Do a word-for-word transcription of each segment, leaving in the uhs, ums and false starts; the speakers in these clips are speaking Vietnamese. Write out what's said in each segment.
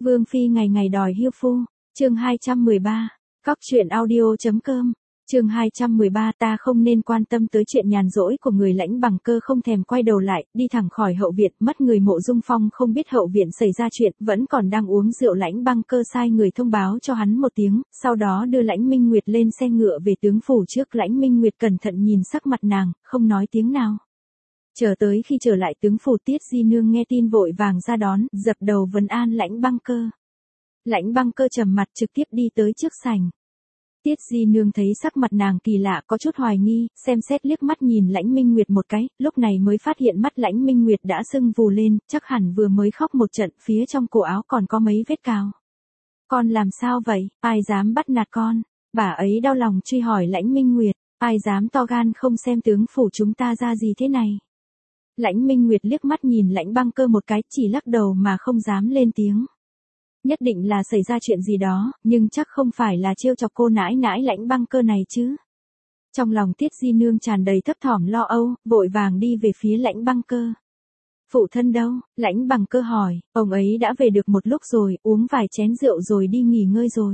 Vương phi ngày ngày đòi hiêu phu, chương hai trăm mười ba, cóc truyện audio.com, chương hai trăm mười ba ta không nên quan tâm tới chuyện nhàn rỗi của người Lãnh Bằng Cơ không thèm quay đầu lại, đi thẳng khỏi hậu viện, mất người Mộ Dung Phong không biết hậu viện xảy ra chuyện, vẫn còn đang uống rượu Lãnh Bằng Cơ sai người thông báo cho hắn một tiếng, sau đó đưa Lãnh Minh Nguyệt lên xe ngựa về tướng phủ trước. Lãnh Minh Nguyệt cẩn thận nhìn sắc mặt nàng, không nói tiếng nào. Chờ tới khi trở lại tướng phủ, Tiết Di Nương nghe tin vội vàng ra đón, dập đầu vấn an Lãnh Bằng Cơ. Lãnh Bằng Cơ trầm mặt trực tiếp đi tới trước sảnh. Tiết Di Nương thấy sắc mặt nàng kỳ lạ, có chút hoài nghi, xem xét liếc mắt nhìn Lãnh Minh Nguyệt một cái, lúc này mới phát hiện mắt Lãnh Minh Nguyệt đã sưng vù lên, chắc hẳn vừa mới khóc một trận, phía trong cổ áo còn có mấy vết cào. Con làm sao vậy, ai dám bắt nạt con? Bà ấy đau lòng truy hỏi Lãnh Minh Nguyệt, ai dám to gan không xem tướng phủ chúng ta ra gì thế này? Lãnh Minh Nguyệt liếc mắt nhìn Lãnh Bằng Cơ một cái, chỉ lắc đầu mà không dám lên tiếng. Nhất định là xảy ra chuyện gì đó, nhưng chắc không phải là trêu chọc cô nãi nãi Lãnh Bằng Cơ này chứ. Trong lòng Tiết Di Nương tràn đầy thấp thỏm lo âu, vội vàng đi về phía Lãnh Bằng Cơ. Phụ thân đâu? Lãnh Bằng Cơ hỏi, ông ấy đã về được một lúc rồi, uống vài chén rượu rồi đi nghỉ ngơi rồi.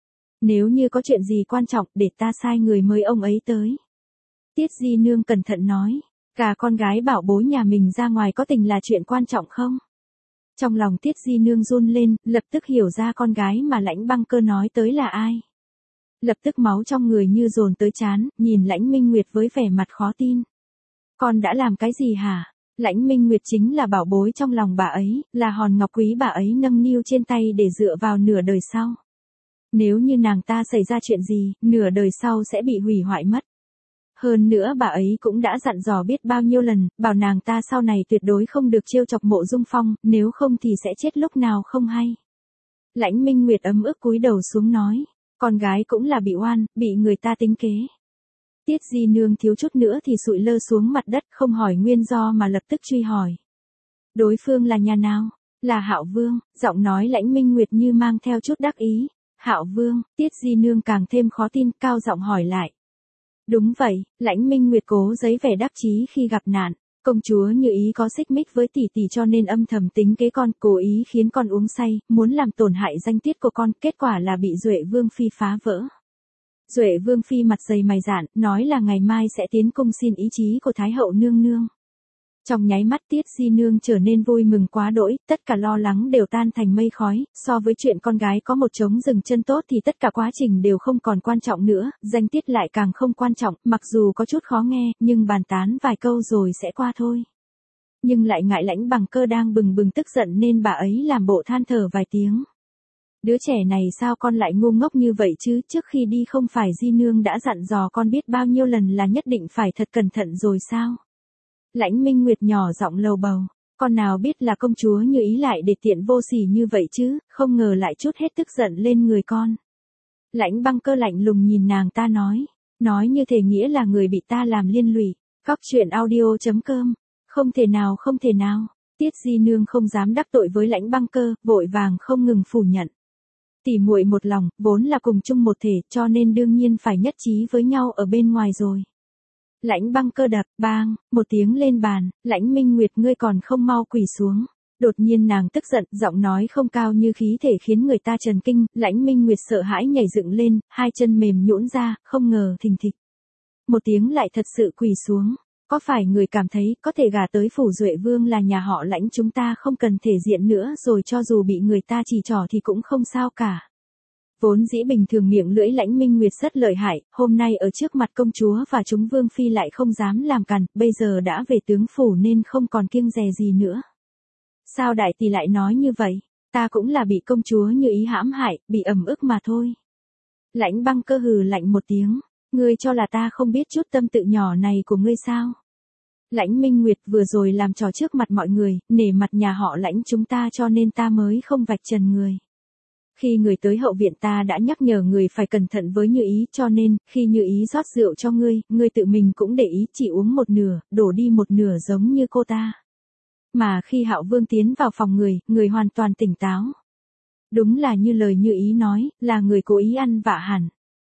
Nếu như có chuyện gì quan trọng, để ta sai người mời ông ấy tới. Tiết Di Nương cẩn thận nói, cả con gái bảo bối nhà mình ra ngoài có tình là chuyện quan trọng không? Trong lòng Tiết Di Nương run lên, lập tức hiểu ra con gái mà Lãnh Bằng Cơ nói tới là ai. Lập tức máu trong người như dồn tới trán, nhìn Lãnh Minh Nguyệt với vẻ mặt khó tin. Con đã làm cái gì hả? Lãnh Minh Nguyệt chính là bảo bối trong lòng bà ấy, là hòn ngọc quý bà ấy nâng niu trên tay để dựa vào nửa đời sau. Nếu như nàng ta xảy ra chuyện gì, nửa đời sau sẽ bị hủy hoại mất. Hơn nữa bà ấy cũng đã dặn dò biết bao nhiêu lần, bảo nàng ta sau này tuyệt đối không được trêu chọc Mộ Dung Phong, nếu không thì sẽ chết lúc nào không hay. Lãnh Minh Nguyệt ấm ức cúi đầu xuống nói, con gái cũng là bị oan, bị người ta tính kế. Tiết Di Nương thiếu chút nữa thì sụi lơ xuống mặt đất, không hỏi nguyên do mà lập tức truy hỏi. Đối phương là nhà nào? Là Hạo Vương, giọng nói Lãnh Minh Nguyệt như mang theo chút đắc ý. Hạo Vương, Tiết Di Nương càng thêm khó tin, cao giọng hỏi lại. Đúng vậy, Lãnh Minh Nguyệt cố giấy vẻ đắc chí khi gặp nạn. Công chúa Như Ý có xích mích với tỷ tỷ cho nên âm thầm tính kế con, cố ý khiến con uống say, muốn làm tổn hại danh tiết của con, kết quả là bị Duệ Vương phi phá vỡ. Duệ Vương phi mặt dày mày dạn, nói là ngày mai sẽ tiến cung xin ý chí của Thái hậu nương nương. Trong nháy mắt Tiết Di Nương trở nên vui mừng quá đỗi, tất cả lo lắng đều tan thành mây khói, so với chuyện con gái có một trống rừng chân tốt thì tất cả quá trình đều không còn quan trọng nữa, danh tiết lại càng không quan trọng, mặc dù có chút khó nghe, nhưng bàn tán vài câu rồi sẽ qua thôi. Nhưng lại ngại Lãnh Bằng Cơ đang bừng bừng tức giận nên bà ấy làm bộ than thở vài tiếng. Đứa trẻ này sao con lại ngu ngốc như vậy chứ, trước khi đi không phải Di Nương đã dặn dò con biết bao nhiêu lần là nhất định phải thật cẩn thận rồi sao? Lãnh Minh Nguyệt nhỏ giọng lầu bầu, con nào biết là công chúa Như Ý lại để tiện vô sỉ như vậy chứ, không ngờ lại trút hết tức giận lên người con. Lãnh Bằng Cơ lạnh lùng nhìn nàng ta nói, nói như thể nghĩa là người bị ta làm liên lụy. Cóc truyện audio.com, không thể nào không thể nào. Tiết Di Nương không dám đắc tội với Lãnh Bằng Cơ, vội vàng không ngừng phủ nhận. Tỉ muội một lòng, vốn là cùng chung một thể, cho nên đương nhiên phải nhất trí với nhau ở bên ngoài rồi. Lãnh Bằng Cơ đập, bang, một tiếng lên bàn, Lãnh Minh Nguyệt ngươi còn không mau quỳ xuống. Đột nhiên nàng tức giận, giọng nói không cao như khí thể khiến người ta chần kinh, Lãnh Minh Nguyệt sợ hãi nhảy dựng lên, hai chân mềm nhũn ra, không ngờ thình thịch. Một tiếng lại thật sự quỳ xuống. Có phải người cảm thấy có thể gả tới phủ Duệ Vương là nhà họ Lãnh chúng ta không cần thể diện nữa rồi, cho dù bị người ta chỉ trỏ thì cũng không sao cả. Vốn dĩ bình thường miệng lưỡi Lãnh Minh Nguyệt rất lợi hại, hôm nay ở trước mặt công chúa và chúng Vương phi lại không dám làm cằn, bây giờ đã về tướng phủ nên không còn kiêng dè gì nữa. Sao đại tỷ lại nói như vậy? Ta cũng là bị công chúa Như Ý hãm hại, bị ẩm ức mà thôi. Lãnh Bằng Cơ hừ lạnh một tiếng, ngươi cho là ta không biết chút tâm tự nhỏ này của ngươi sao? Lãnh Minh Nguyệt vừa rồi làm trò trước mặt mọi người, nể mặt nhà họ Lãnh chúng ta cho nên ta mới không vạch trần người. Khi người tới hậu viện ta đã nhắc nhở người phải cẩn thận với Như Ý, cho nên, khi Như Ý rót rượu cho ngươi, ngươi tự mình cũng để ý chỉ uống một nửa, đổ đi một nửa giống như cô ta. Mà khi Hạo Vương tiến vào phòng người, người hoàn toàn tỉnh táo. Đúng là như lời Như Ý nói, là người cố ý ăn vạ hẳn.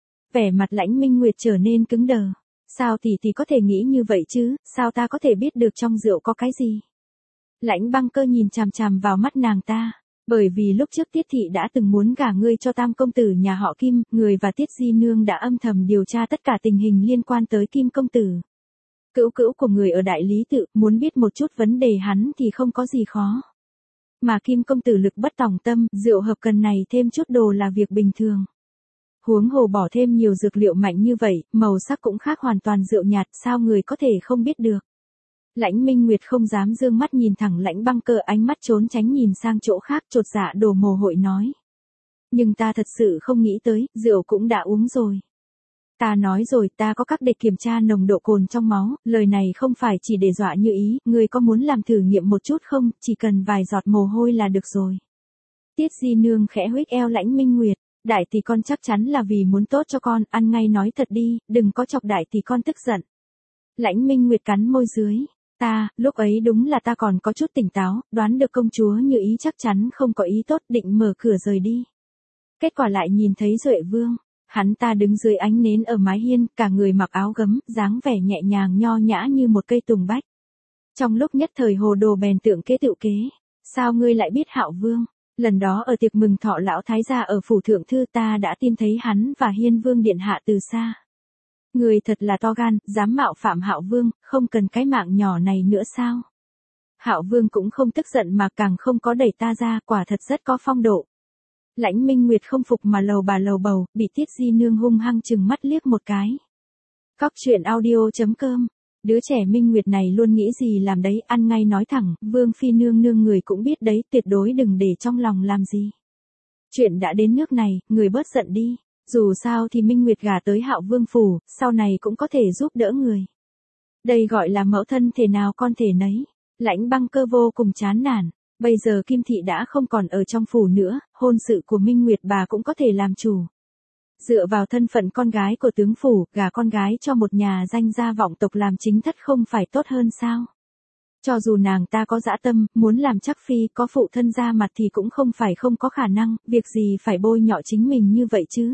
Vẻ mặt Lãnh Minh Nguyệt trở nên cứng đờ. Sao tỷ tỷ có thể nghĩ như vậy chứ, sao ta có thể biết được trong rượu có cái gì? Lãnh Bằng Cơ nhìn chằm chằm vào mắt nàng ta. Bởi vì lúc trước Tiết thị đã từng muốn gả ngươi cho Tam công tử nhà họ Kim, người và Tiết Di Nương đã âm thầm điều tra tất cả tình hình liên quan tới Kim công tử. Cữu cữu của người ở Đại Lý Tự, muốn biết một chút vấn đề hắn thì không có gì khó. Mà Kim công tử lực bất tòng tâm, rượu hợp cần này thêm chút đồ là việc bình thường. Huống hồ bỏ thêm nhiều dược liệu mạnh như vậy, màu sắc cũng khác hoàn toàn rượu nhạt, sao người có thể không biết được. Lãnh Minh Nguyệt không dám dương mắt nhìn thẳng Lãnh Băng Cơ, ánh mắt trốn tránh nhìn sang chỗ khác, chột dạ đổ mồ hôi nói. Nhưng ta thật sự không nghĩ tới, rượu cũng đã uống rồi. Ta nói rồi, ta có các để kiểm tra nồng độ cồn trong máu, lời này không phải chỉ để dọa như ý, người có muốn làm thử nghiệm một chút không, chỉ cần vài giọt mồ hôi là được rồi. Tiết Di Nương khẽ huých eo Lãnh Minh Nguyệt, đại tỷ con chắc chắn là vì muốn tốt cho con, ăn ngay nói thật đi, đừng có chọc đại tỷ con tức giận. Lãnh Minh Nguyệt cắn môi dưới, ta, lúc ấy đúng là ta còn có chút tỉnh táo, đoán được công chúa như ý chắc chắn không có ý tốt, định mở cửa rời đi. Kết quả lại nhìn thấy Duệ Vương. Hắn ta đứng dưới ánh nến ở mái hiên, cả người mặc áo gấm, dáng vẻ nhẹ nhàng nho nhã như một cây tùng bách. Trong lúc nhất thời hồ đồ bèn tượng kế tự kế. Sao ngươi lại biết Hạo Vương? Lần đó ở tiệc mừng thọ lão thái gia ở phủ thượng thư ta đã tin thấy hắn và Hiên Vương điện hạ từ xa. Người thật là to gan, dám mạo phạm Hạo Vương, không cần cái mạng nhỏ này nữa sao? Hạo Vương cũng không tức giận mà càng không có đẩy ta ra, quả thật rất có phong độ. Lãnh Minh Nguyệt không phục mà lầu bà lầu bầu, bị Tiết Di Nương hung hăng chừng mắt liếc một cái. Cóc truyện audio chấm com. Đứa trẻ Minh Nguyệt này luôn nghĩ gì làm đấy, ăn ngay nói thẳng, Vương phi nương nương người cũng biết đấy, tuyệt đối đừng để trong lòng làm gì. Chuyện đã đến nước này, người bớt giận đi, dù sao thì Minh Nguyệt gả tới Hạo Vương phủ, sau này cũng có thể giúp đỡ người. Đây gọi là mẫu thân thể nào con thể nấy. Lãnh Băng Cơ vô cùng chán nản. Bây giờ Kim thị đã không còn ở trong phủ nữa, hôn sự của Minh Nguyệt bà cũng có thể làm chủ. Dựa vào thân phận con gái của tướng phủ, gả con gái cho một nhà danh gia vọng tộc làm chính thất không phải tốt hơn sao? Cho dù nàng ta có dã tâm, muốn làm chắc phi, có phụ thân ra mặt thì cũng không phải không có khả năng, việc gì phải bôi nhọ chính mình như vậy chứ?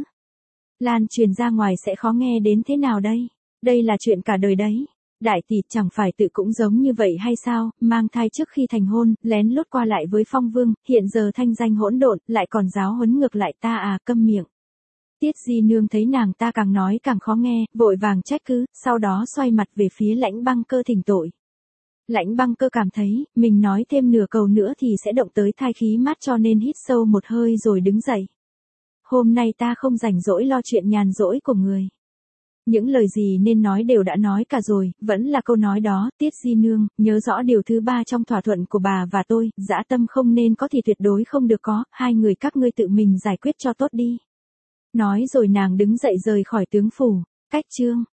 Lan truyền ra ngoài sẽ khó nghe đến thế nào đây? Đây là chuyện cả đời đấy. Đại tỷ chẳng phải tự cũng giống như vậy hay sao, mang thai trước khi thành hôn, lén lút qua lại với Phong Vương, hiện giờ thanh danh hỗn độn, lại còn giáo huấn ngược lại ta à, câm miệng. Tiết Di Nương thấy nàng ta càng nói càng khó nghe, vội vàng trách cứ, sau đó xoay mặt về phía Lãnh Băng Cơ thỉnh tội. Lãnh Băng Cơ cảm thấy, mình nói thêm nửa câu nữa thì sẽ động tới thai khí mát cho nên hít sâu một hơi rồi đứng dậy. Hôm nay ta không rảnh rỗi lo chuyện nhàn rỗi của người. Những lời gì nên nói đều đã nói cả rồi, vẫn là câu nói đó, Tiết Di Nương, nhớ rõ điều thứ ba trong thỏa thuận của bà và tôi, dã tâm không nên có thì tuyệt đối không được có, hai người các ngươi tự mình giải quyết cho tốt đi. Nói rồi nàng đứng dậy rời khỏi tướng phủ, cách chương.